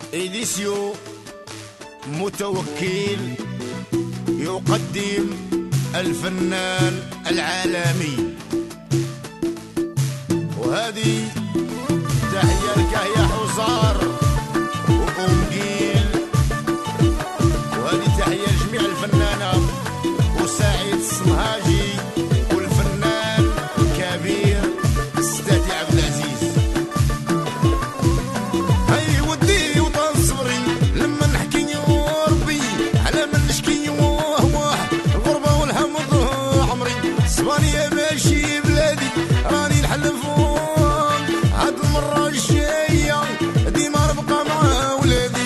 إديسيو متوكل يقدم الفنان العالمي، وهذه تحية لكهيا حزار وأمجيل، وهذه تحية لجميع الفنانة وسعيد الصنهاجي والفنان الكبير السادي عبد العزيز. هاي ودي وطن صبري لما نحكي ربي على من نشكي وهو الغربة والهم عمري اسبانيا ماشي بلادي راني نحلف هاد المرة الجاية ديما نبقى مع ولادي.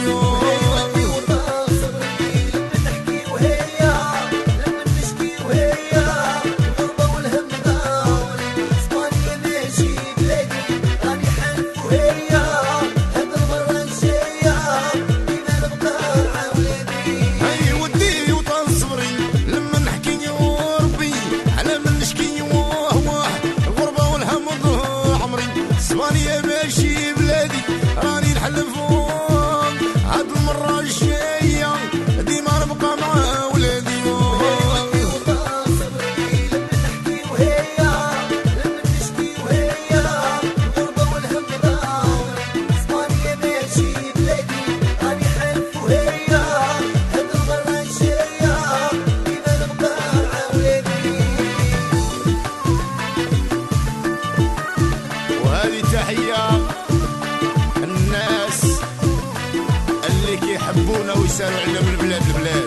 الناس اللي كيحبونا ويسالوا علينا من بلاد لبلاد،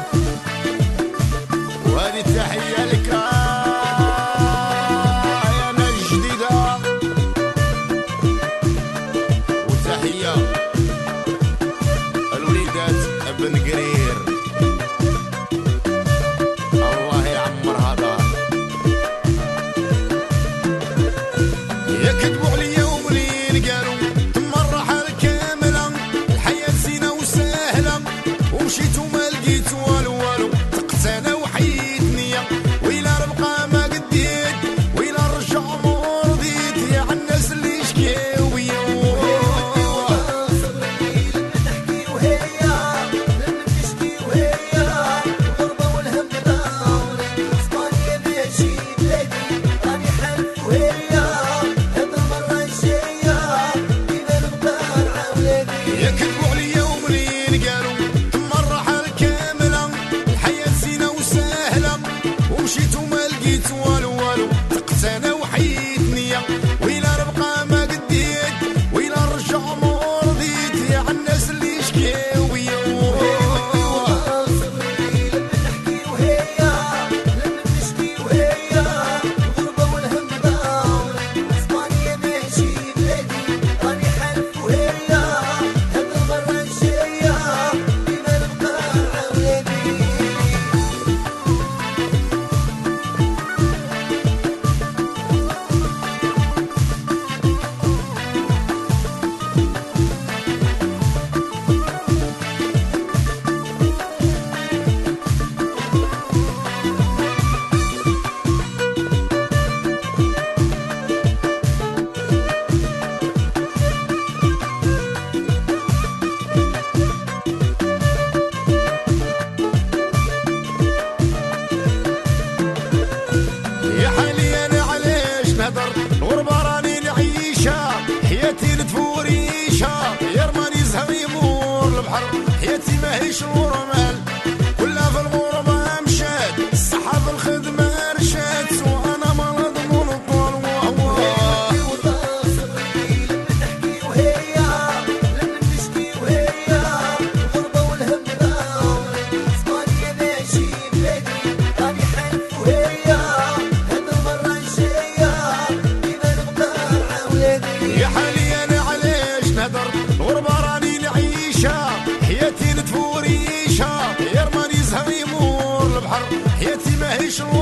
وهذه تحية لك يا ناس جديدة، وتحية الوليدات بن قرير، الله يعمرها دار. يكتبوا عليا ومنين قالوا تم الرحل كاملة الحياة زينة وسهلة ومشيت وما لقيت والو والو، ثقت انا وحيت نية ويلا نبقى ما قديت ويلا نرجع ما رضيت يا عالناس اللي شكاو بيا. مشيت وما لقيت والو والو، ثقت انا وحيت نية ويلا نبقى ما قديت ويلا نرجع ما رضيت يا عالناس اللي شكاو بيا. الغربة راني نعيشها حياتي نتفوريشها، يا رماني زهر يمور البحر حياتي ماهيش ورمال، كلها في الغربة مشات الصحة في الخدمة رشات وانا ما نضمن الطول وهو. الغربة راني نعيشها حياتي نتفوريشها، يا رماني زهر يمور البحر حياتي ماهيش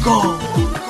go.